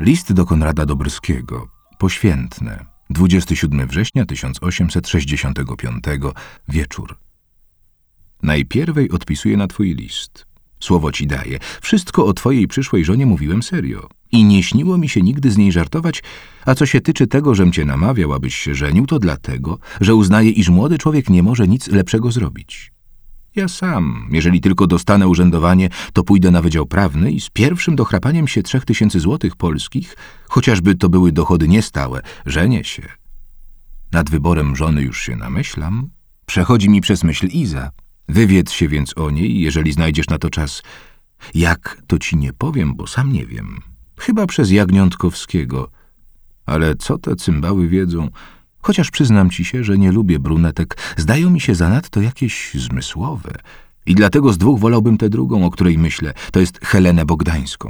List do Konrada Dobrskiego. Poświętne. 27 września 1865. Wieczór. Najpierwej odpisuję na twój list. Słowo ci daję. Wszystko o twojej przyszłej żonie mówiłem serio. I nie śniło mi się nigdy z niej żartować, a co się tyczy tego, żem cię namawiał, abyś się żenił, to dlatego, że uznaję, iż młody człowiek nie może nic lepszego zrobić. Ja sam, jeżeli tylko dostanę urzędowanie, to pójdę na Wydział Prawny i z pierwszym dochrapaniem się 3000 złotych polskich, chociażby to były dochody niestałe, żenię się. Nad wyborem żony już się namyślam. Przechodzi mi przez myśl Iza. Wywiedz się więc o niej, jeżeli znajdziesz na to czas. Jak, to ci nie powiem, bo sam nie wiem. Chyba przez Jagniątkowskiego. Ale co te cymbały wiedzą? Chociaż przyznam ci się, że nie lubię brunetek. Zdają mi się zanadto jakieś zmysłowe. I dlatego z dwóch wolałbym tę drugą, o której myślę. To jest Helenę Bogdańską.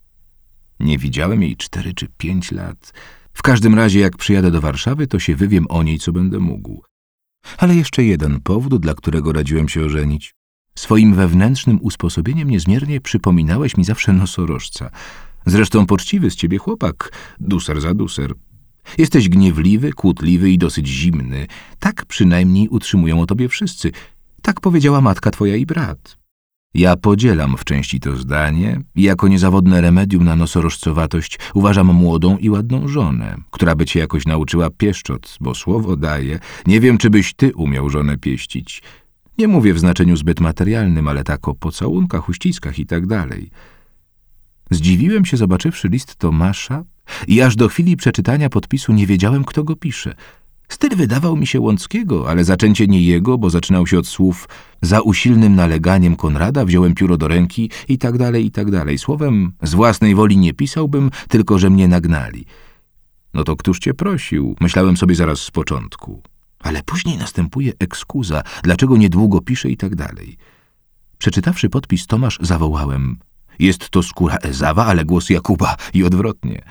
Nie widziałem jej 4 czy 5 lat. W każdym razie, jak przyjadę do Warszawy, to się wywiem o niej, co będę mógł. Ale jeszcze jeden powód, dla którego radziłem się ożenić. Swoim wewnętrznym usposobieniem niezmiernie przypominałeś mi zawsze nosorożca. Zresztą poczciwy z ciebie chłopak, duser za duser. Jesteś gniewliwy, kłótliwy i dosyć zimny. Tak przynajmniej utrzymują o tobie wszyscy. Tak powiedziała matka twoja i brat. Ja podzielam w części to zdanie i jako niezawodne remedium na nosorożcowatość uważam młodą i ładną żonę, która by cię jakoś nauczyła pieszczot, bo słowo daję, nie wiem, czy byś ty umiał żonę pieścić. Nie mówię w znaczeniu zbyt materialnym, ale tak o pocałunkach, uściskach i tak dalej. Zdziwiłem się, zobaczywszy list Tomasza i aż do chwili przeczytania podpisu nie wiedziałem, kto go pisze. Styl wydawał mi się Łąckiego, ale zaczęcie nie jego, bo zaczynał się od słów za usilnym naleganiem Konrada wziąłem pióro do ręki i tak dalej, i tak dalej. Słowem, z własnej woli nie pisałbym, tylko że mnie nagnali. No to któż cię prosił? Myślałem sobie zaraz z początku. Ale później następuje ekskuza, dlaczego niedługo pisze i tak dalej. Przeczytawszy podpis Tomasz, zawołałem. Jest to skóra Ezawa, ale głos Jakuba i odwrotnie.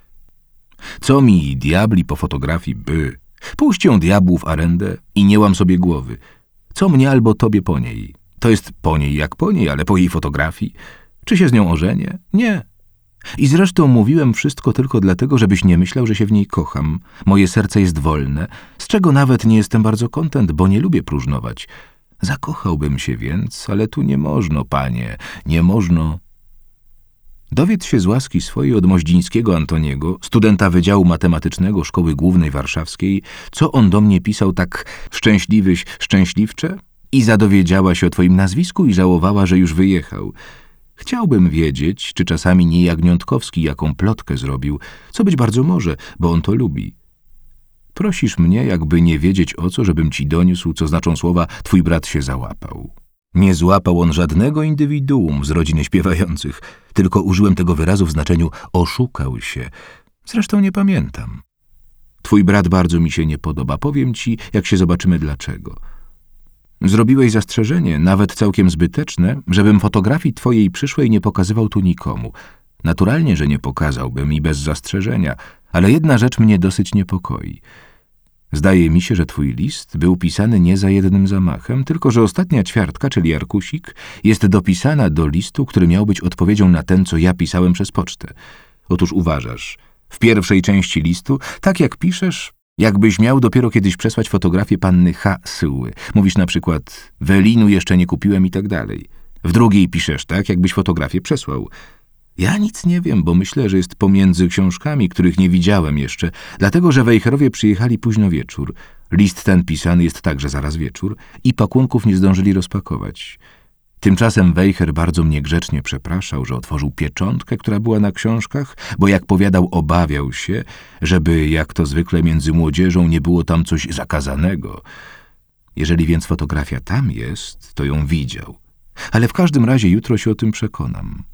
Co mi diabli po fotografii by? Puść ją diabłu w arendę i nie łam sobie głowy. Co mnie albo tobie po niej? To jest po niej jak po niej, ale po jej fotografii. Czy się z nią ożenię? Nie. I zresztą mówiłem wszystko tylko dlatego, żebyś nie myślał, że się w niej kocham. Moje serce jest wolne, z czego nawet nie jestem bardzo kontent, bo nie lubię próżnować. Zakochałbym się więc, ale tu nie można, panie, nie można. Dowiedz się z łaski swojej od Moździńskiego Antoniego, studenta Wydziału Matematycznego Szkoły Głównej Warszawskiej, co on do mnie pisał tak szczęśliwyś, szczęśliwcze? Iza dowiedziała się o twoim nazwisku i żałowała, że już wyjechał. Chciałbym wiedzieć, czy czasami nie Jagniątkowski jaką plotkę zrobił, co być bardzo może, bo on to lubi. Prosisz mnie, jakby nie wiedzieć o co, żebym ci doniósł, co znaczą słowa twój brat się załapał. Nie złapał on żadnego indywiduum z rodziny śpiewających, tylko użyłem tego wyrazu w znaczeniu oszukał się. Zresztą nie pamiętam. Twój brat bardzo mi się nie podoba. Powiem ci, jak się zobaczymy dlaczego. Zrobiłeś zastrzeżenie, nawet całkiem zbyteczne, żebym fotografii twojej przyszłej nie pokazywał tu nikomu. Naturalnie, że nie pokazałbym i bez zastrzeżenia, ale jedna rzecz mnie dosyć niepokoi. Zdaje mi się, że twój list był pisany nie za jednym zamachem, tylko że ostatnia ćwiartka, czyli arkusik, jest dopisana do listu, który miał być odpowiedzią na ten, co ja pisałem przez pocztę. Otóż uważasz, w pierwszej części listu, tak jak piszesz, jakbyś miał dopiero kiedyś przesłać fotografię panny H. Syły. Mówisz na przykład, welinu jeszcze nie kupiłem i tak dalej. W drugiej piszesz tak, jakbyś fotografię przesłał. Ja nic nie wiem, bo myślę, że jest pomiędzy książkami, których nie widziałem jeszcze, dlatego, że Wejherowie przyjechali późno wieczór. List ten pisany jest także zaraz wieczór i pakunków nie zdążyli rozpakować. Tymczasem Wejher bardzo mnie grzecznie przepraszał, że otworzył pieczątkę, która była na książkach, bo jak powiadał, obawiał się, żeby, jak to zwykle między młodzieżą, nie było tam coś zakazanego. Jeżeli więc fotografia tam jest, to ją widział. Ale w każdym razie jutro się o tym przekonam.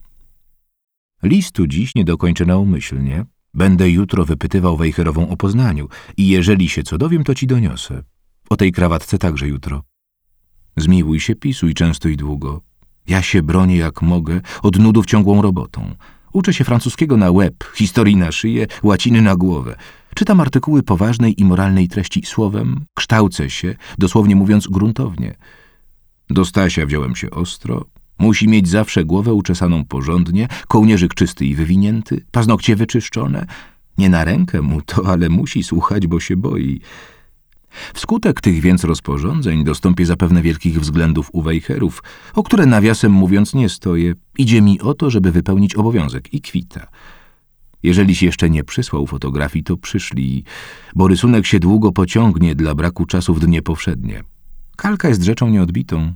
Listu dziś nie dokończę naumyślnie. Będę jutro wypytywał Wejherową o Poznaniu i jeżeli się co dowiem, to ci doniosę. O tej krawatce także jutro. Zmiłuj się, pisuj często i długo. Ja się bronię jak mogę, od nudów ciągłą robotą. Uczę się francuskiego na łeb, historii na szyję, łaciny na głowę. Czytam artykuły poważnej i moralnej treści słowem, kształcę się, dosłownie mówiąc gruntownie. Do Stasia wziąłem się ostro. Musi mieć zawsze głowę uczesaną porządnie, kołnierzyk czysty i wywinięty, paznokcie wyczyszczone. Nie na rękę mu to, ale musi słuchać, bo się boi. Wskutek tych więc rozporządzeń dostąpię zapewne wielkich względów u Wejherów, o które nawiasem mówiąc nie stoję. Idzie mi o to, żeby wypełnić obowiązek i kwita. Jeżeliś jeszcze nie przysłał fotografii, to przyszli, bo rysunek się długo pociągnie dla braku czasu w dnie powszednie. Kalka jest rzeczą nieodbitą.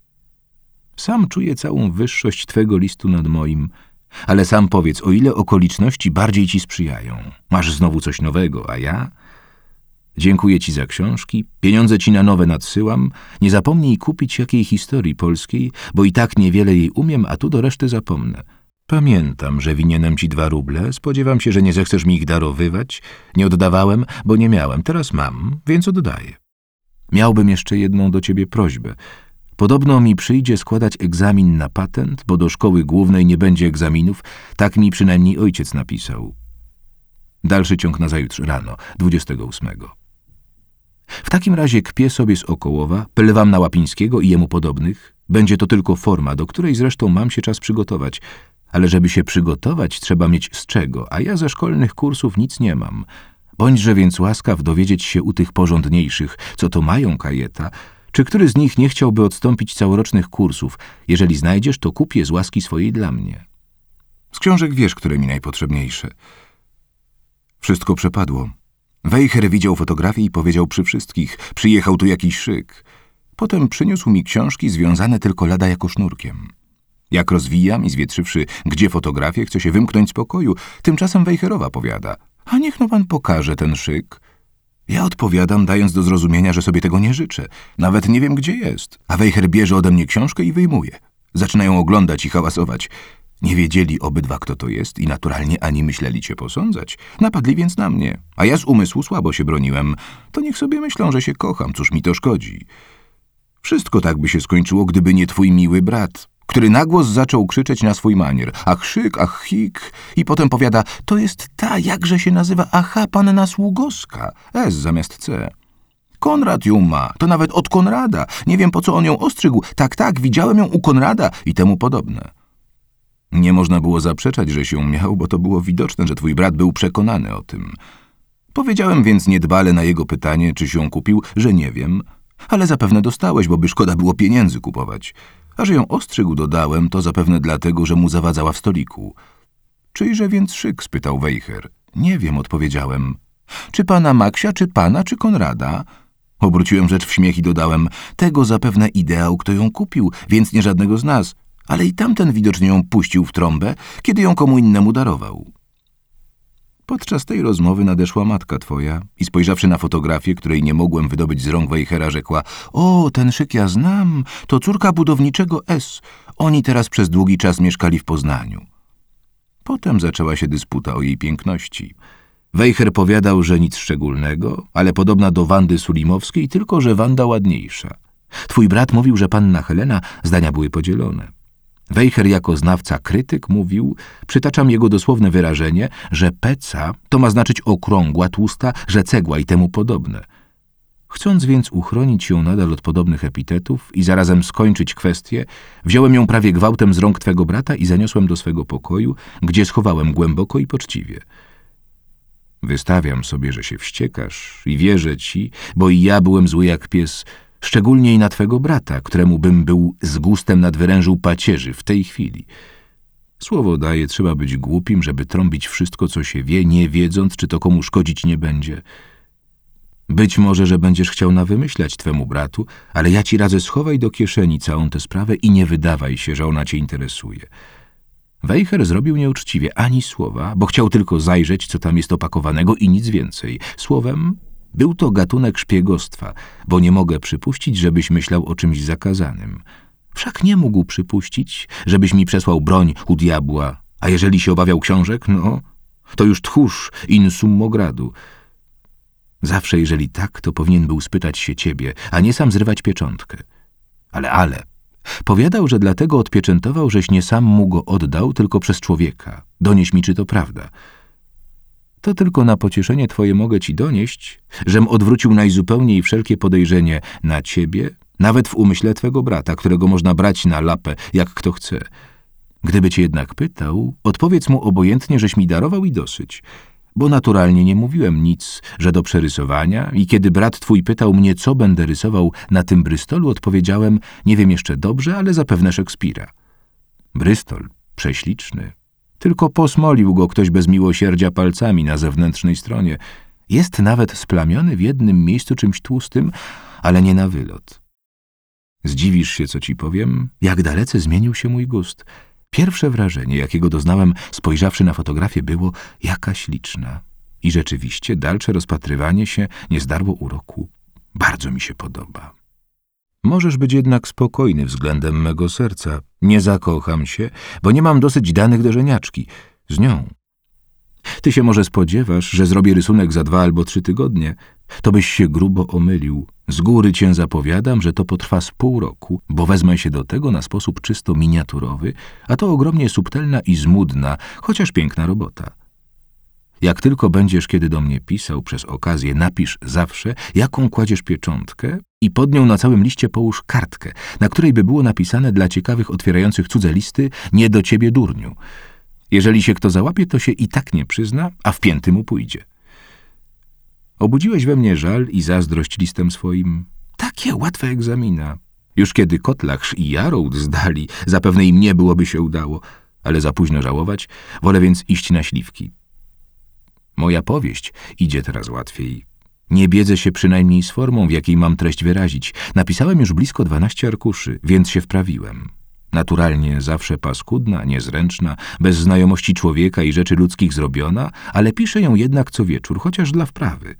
Sam czuję całą wyższość twego listu nad moim, ale sam powiedz, o ile okoliczności bardziej ci sprzyjają. Masz znowu coś nowego, a ja? Dziękuję ci za książki, pieniądze ci na nowe nadsyłam. Nie zapomnij kupić jakiej historii polskiej, bo i tak niewiele jej umiem, a tu do reszty zapomnę. Pamiętam, że winienem ci 2 ruble. Spodziewam się, że nie zechcesz mi ich darowywać. Nie oddawałem, bo nie miałem. Teraz mam, więc oddaję. Miałbym jeszcze jedną do ciebie prośbę. Podobno mi przyjdzie składać egzamin na patent, bo do szkoły głównej nie będzie egzaminów. Tak mi przynajmniej ojciec napisał. Dalszy ciąg nazajutrz rano, 28. W takim razie kpię sobie z Okołowa, plewam na Łapińskiego i jemu podobnych. Będzie to tylko forma, do której zresztą mam się czas przygotować. Ale żeby się przygotować, trzeba mieć z czego, a ja ze szkolnych kursów nic nie mam. Bądźże więc łaskaw dowiedzieć się u tych porządniejszych, co to mają kajeta, czy który z nich nie chciałby odstąpić całorocznych kursów. Jeżeli znajdziesz, to kup je z łaski swojej dla mnie. Z książek wiesz, które mi najpotrzebniejsze. Wszystko przepadło. Wejher widział fotografię i powiedział przy wszystkich, przyjechał tu jakiś szyk. Potem przyniósł mi książki związane tylko lada jako sznurkiem. Jak rozwijam i zwietrzywszy, gdzie fotografię, chce się wymknąć z pokoju, tymczasem Wejherowa powiada, a niech no pan pokaże ten szyk. Ja odpowiadam, dając do zrozumienia, że sobie tego nie życzę. Nawet nie wiem, gdzie jest. A Wejher bierze ode mnie książkę i wyjmuje. Zaczynają oglądać i hałasować. Nie wiedzieli obydwa, kto to jest i naturalnie ani myśleli cię posądzać. Napadli więc na mnie, a ja z umysłu słabo się broniłem. To niech sobie myślą, że się kocham, cóż mi to szkodzi. Wszystko tak by się skończyło, gdyby nie twój miły brat, który na głos zaczął krzyczeć na swój manier. Ach szyk, ach hik. I potem powiada, to jest ta, jakże się nazywa, aha, panna Sługowska. S zamiast C. Konrad ją ma, to nawet od Konrada. Nie wiem, po co on ją ostrzygł. Tak, widziałem ją u Konrada i temu podobne. Nie można było zaprzeczać, że się miał, bo to było widoczne, że twój brat był przekonany o tym. Powiedziałem więc niedbale na jego pytanie, czy się kupił, że nie wiem, ale zapewne dostałeś, bo by szkoda było pieniędzy kupować. A że ją ostrzygł, dodałem, to zapewne dlatego, że mu zawadzała w stoliku. Czyjże więc szyk? Spytał Wejher. Nie wiem, odpowiedziałem. Czy pana Maksia, czy pana, czy Konrada? Obróciłem rzecz w śmiech i dodałem, tego zapewne ideał, kto ją kupił, więc nie żadnego z nas. Ale i tamten widocznie ją puścił w trąbę, kiedy ją komu innemu darował. Podczas tej rozmowy nadeszła matka twoja i spojrzawszy na fotografię, której nie mogłem wydobyć z rąk Wejhera, rzekła, o, ten szyk ja znam, to córka budowniczego S. Oni teraz przez długi czas mieszkali w Poznaniu. Potem zaczęła się dysputa o jej piękności. Wejher powiadał, że nic szczególnego, ale podobna do Wandy Sulimowskiej, tylko że Wanda ładniejsza. Twój brat mówił, że panna Helena, zdania były podzielone. Wejher jako znawca krytyk mówił, przytaczam jego dosłowne wyrażenie, że peca to ma znaczyć okrągła, tłusta, że cegła i temu podobne. Chcąc więc uchronić ją nadal od podobnych epitetów i zarazem skończyć kwestię, wziąłem ją prawie gwałtem z rąk twego brata i zaniosłem do swego pokoju, gdzie schowałem głęboko i poczciwie. Wystawiam sobie, że się wściekasz i wierzę ci, bo i ja byłem zły jak pies, szczególnie i na twego brata, któremu bym był z gustem nadwyrężył pacierzy w tej chwili. Słowo daję, trzeba być głupim, żeby trąbić wszystko, co się wie, nie wiedząc, czy to komu szkodzić nie będzie. Być może, że będziesz chciał nawymyślać twemu bratu, ale ja ci radzę, schowaj do kieszeni całą tę sprawę i nie wydawaj się, że ona cię interesuje. Wejher zrobił nieuczciwie ani słowa, bo chciał tylko zajrzeć, co tam jest opakowanego i nic więcej. Słowem, był to gatunek szpiegostwa, bo nie mogę przypuścić, żebyś myślał o czymś zakazanym. Wszak nie mógł przypuścić, żebyś mi przesłał broń u diabła, a jeżeli się obawiał książek, no, to już tchórz in summo gradu. Zawsze, jeżeli tak, to powinien był spytać się ciebie, a nie sam zrywać pieczątkę. Ale, powiadał, że dlatego odpieczętował, żeś nie sam mu go oddał, tylko przez człowieka. Donieś mi, czy to prawda. To tylko na pocieszenie twoje mogę ci donieść, żem odwrócił najzupełniej wszelkie podejrzenie na ciebie Nawet w umyśle twego brata, którego można brać na lapę, jak kto chce. Gdyby cię jednak pytał, odpowiedz mu obojętnie, żeś mi darował i dosyć. Bo naturalnie nie mówiłem nic, że do przerysowania i kiedy brat twój pytał mnie, co będę rysował na tym Brystolu, odpowiedziałem, nie wiem jeszcze dobrze, ale zapewne Szekspira. Brystol, prześliczny. Tylko posmolił go ktoś bez miłosierdzia palcami na zewnętrznej stronie. Jest nawet splamiony w jednym miejscu czymś tłustym, ale nie na wylot. Zdziwisz się, co ci powiem, jak dalece zmienił się mój gust. Pierwsze wrażenie, jakiego doznałem, spojrzawszy na fotografię, było jaka śliczna. I rzeczywiście dalsze rozpatrywanie się nie zdarło uroku. Bardzo mi się podoba. Możesz być jednak spokojny względem mego serca. Nie zakocham się, bo nie mam dosyć danych do żeniaczki. Z nią. Ty się może spodziewasz, że zrobię rysunek za 2 albo 3 tygodnie. To byś się grubo omylił. Z góry cię zapowiadam, że to potrwa z pół roku, bo wezmę się do tego na sposób czysto miniaturowy, a to ogromnie subtelna i zmudna, chociaż piękna robota. Jak tylko będziesz kiedy do mnie pisał przez okazję, napisz zawsze, jaką kładziesz pieczątkę i pod nią na całym liście połóż kartkę, na której by było napisane dla ciekawych otwierających cudze listy nie do ciebie, durniu. Jeżeli się kto załapie, to się i tak nie przyzna, a w pięty mu pójdzie. Obudziłeś we mnie żal i zazdrość listem swoim. Takie łatwe egzamina. Już kiedy Kotlachsz i Jarroud zdali, zapewne i mnie byłoby się udało, ale za późno żałować, wolę więc iść na śliwki. Moja powieść idzie teraz łatwiej. Nie biedzę się przynajmniej z formą, w jakiej mam treść wyrazić. Napisałem już blisko 12 arkuszy, więc się wprawiłem. Naturalnie zawsze paskudna, niezręczna, bez znajomości człowieka i rzeczy ludzkich zrobiona, ale piszę ją jednak co wieczór, chociaż dla wprawy.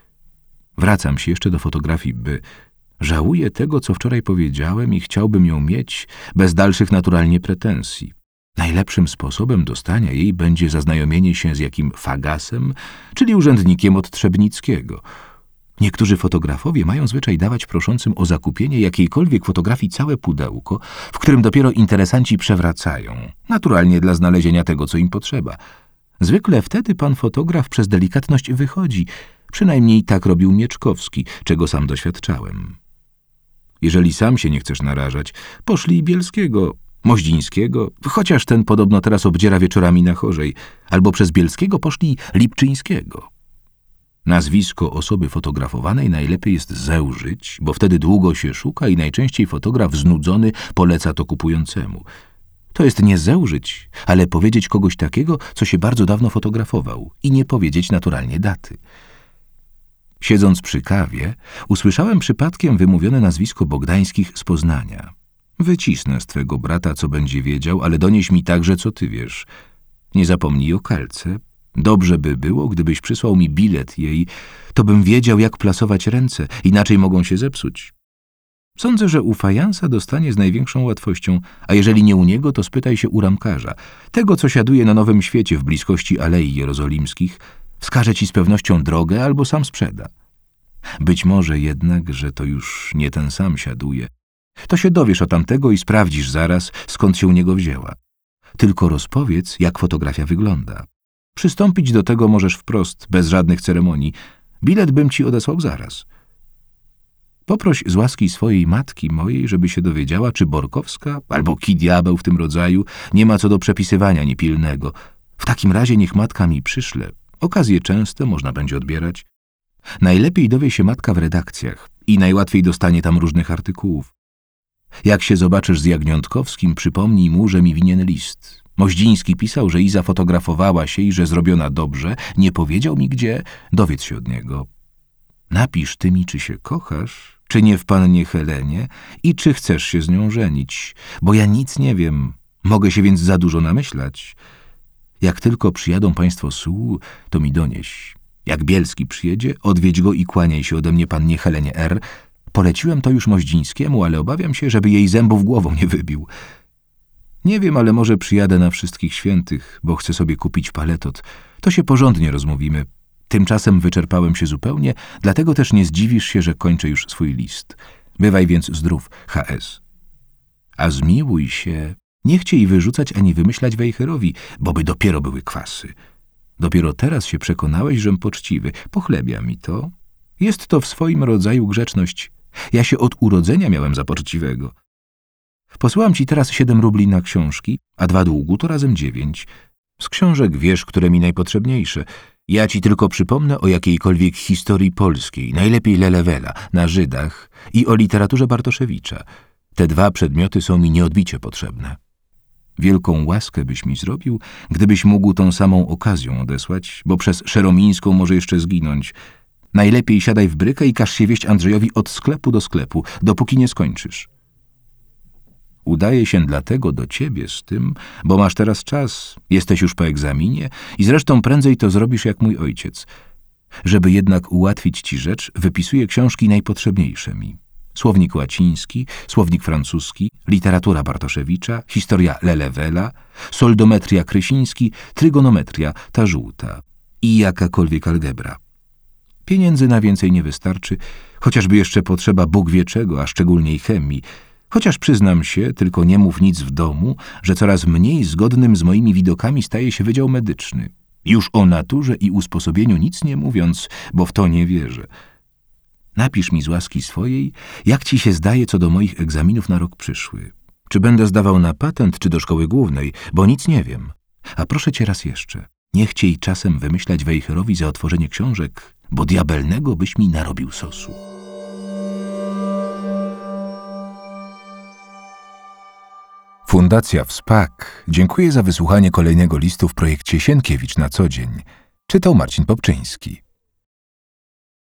Wracam się jeszcze do fotografii, by... Żałuję tego, co wczoraj powiedziałem i chciałbym ją mieć, bez dalszych naturalnie pretensji. Najlepszym sposobem dostania jej będzie zaznajomienie się z jakim fagasem, czyli urzędnikiem od Trzebnickiego. Niektórzy fotografowie mają zwyczaj dawać proszącym o zakupienie jakiejkolwiek fotografii całe pudełko, w którym dopiero interesanci przewracają, naturalnie dla znalezienia tego, co im potrzeba. Zwykle wtedy pan fotograf przez delikatność wychodzi, przynajmniej tak robił Mieczkowski, czego sam doświadczałem. Jeżeli sam się nie chcesz narażać, poszlij Bielskiego, Moździńskiego, chociaż ten podobno teraz obdziera wieczorami na chorzej, albo przez Bielskiego poszlij Lipczyńskiego. Nazwisko osoby fotografowanej najlepiej jest zełżyć, bo wtedy długo się szuka i najczęściej fotograf znudzony poleca to kupującemu. To jest nie zełżyć, ale powiedzieć kogoś takiego, co się bardzo dawno fotografował i nie powiedzieć naturalnie daty. Siedząc przy kawie, usłyszałem przypadkiem wymówione nazwisko Bogdańskich z Poznania. Wycisnę z twego brata, co będzie wiedział, ale donieś mi także, co ty wiesz. Nie zapomnij o kalce. Dobrze by było, gdybyś przysłał mi bilet jej, to bym wiedział, jak plasować ręce, inaczej mogą się zepsuć. Sądzę, że u fajansa dostanie z największą łatwością, a jeżeli nie u niego, to spytaj się u ramkarza, tego, co siaduje na Nowym Świecie w bliskości Alei Jerozolimskich, wskaże ci z pewnością drogę albo sam sprzeda. Być może jednak, że to już nie ten sam siaduje. To się dowiesz o tamtego i sprawdzisz zaraz, skąd się u niego wzięła. Tylko rozpowiedz, jak fotografia wygląda. Przystąpić do tego możesz wprost, bez żadnych ceremonii. Bilet bym ci odesłał zaraz. Poproś z łaski swojej matki mojej, żeby się dowiedziała, czy Borkowska, albo ki diabeł w tym rodzaju, nie ma co do przepisywania niepilnego. W takim razie niech matka mi przyszle. Okazje częste można będzie odbierać. Najlepiej dowie się matka w redakcjach i najłatwiej dostanie tam różnych artykułów. Jak się zobaczysz z Jagniątkowskim, przypomnij mu, że mi winien list. Moździński pisał, że Iza fotografowała się i że zrobiona dobrze. Nie powiedział mi gdzie, dowiedz się od niego. Napisz ty mi, czy się kochasz, czy nie w pannie Helenie i czy chcesz się z nią żenić, bo ja nic nie wiem, mogę się więc za dużo namyślać. Jak tylko przyjadą państwo Suł, to mi donieś. Jak Bielski przyjedzie, odwiedź go i kłaniaj się ode mnie pannie Helenie R. Poleciłem to już Moździńskiemu, ale obawiam się, żeby jej zębów głową nie wybił. Nie wiem, ale może przyjadę na Wszystkich Świętych, bo chcę sobie kupić paletot. To się porządnie rozmówimy. Tymczasem wyczerpałem się zupełnie, dlatego też nie zdziwisz się, że kończę już swój list. Bywaj więc zdrów, HS. A zmiłuj się. Nie chciej wyrzucać ani wymyślać Wejherowi, bo by dopiero były kwasy. Dopiero teraz się przekonałeś, żem poczciwy. Pochlebia mi to. Jest to w swoim rodzaju grzeczność. Ja się od urodzenia miałem za poczciwego. Posłałam ci teraz 7 rubli na książki, a 2 długu to razem 9. Z książek wiesz, które mi najpotrzebniejsze. Ja ci tylko przypomnę o jakiejkolwiek historii polskiej, najlepiej Lelewela, na Żydach i o literaturze Bartoszewicza. Te 2 przedmioty są mi nieodbicie potrzebne. Wielką łaskę byś mi zrobił, gdybyś mógł tą samą okazją odesłać, bo przez Szeromińską może jeszcze zginąć. Najlepiej siadaj w brykę i każ się wieść Andrzejowi od sklepu do sklepu, dopóki nie skończysz. Udaje się dlatego do ciebie z tym, bo masz teraz czas, jesteś już po egzaminie i zresztą prędzej to zrobisz jak mój ojciec. Żeby jednak ułatwić ci rzecz, wypisuję książki najpotrzebniejsze mi. Słownik łaciński, słownik francuski, literatura Bartoszewicza, historia Lelewela, soldometria Krysiński, trygonometria, ta żółta i jakakolwiek algebra. Pieniędzy na więcej nie wystarczy, chociażby jeszcze potrzeba Bóg wie czego, a szczególniej chemii. Chociaż przyznam się, tylko nie mów nic w domu, że coraz mniej zgodnym z moimi widokami staje się Wydział Medyczny. Już o naturze i usposobieniu nic nie mówiąc, bo w to nie wierzę. Napisz mi z łaski swojej, jak ci się zdaje co do moich egzaminów na rok przyszły. Czy będę zdawał na patent, czy do szkoły głównej, bo nic nie wiem. A proszę cię raz jeszcze, nie chciej czasem wymyślać Wejherowi za otworzenie książek, bo diabelnego byś mi narobił sosu. Fundacja WSPAK dziękuję za wysłuchanie kolejnego listu w projekcie Sienkiewicz na co dzień. Czytał Marcin Popczyński.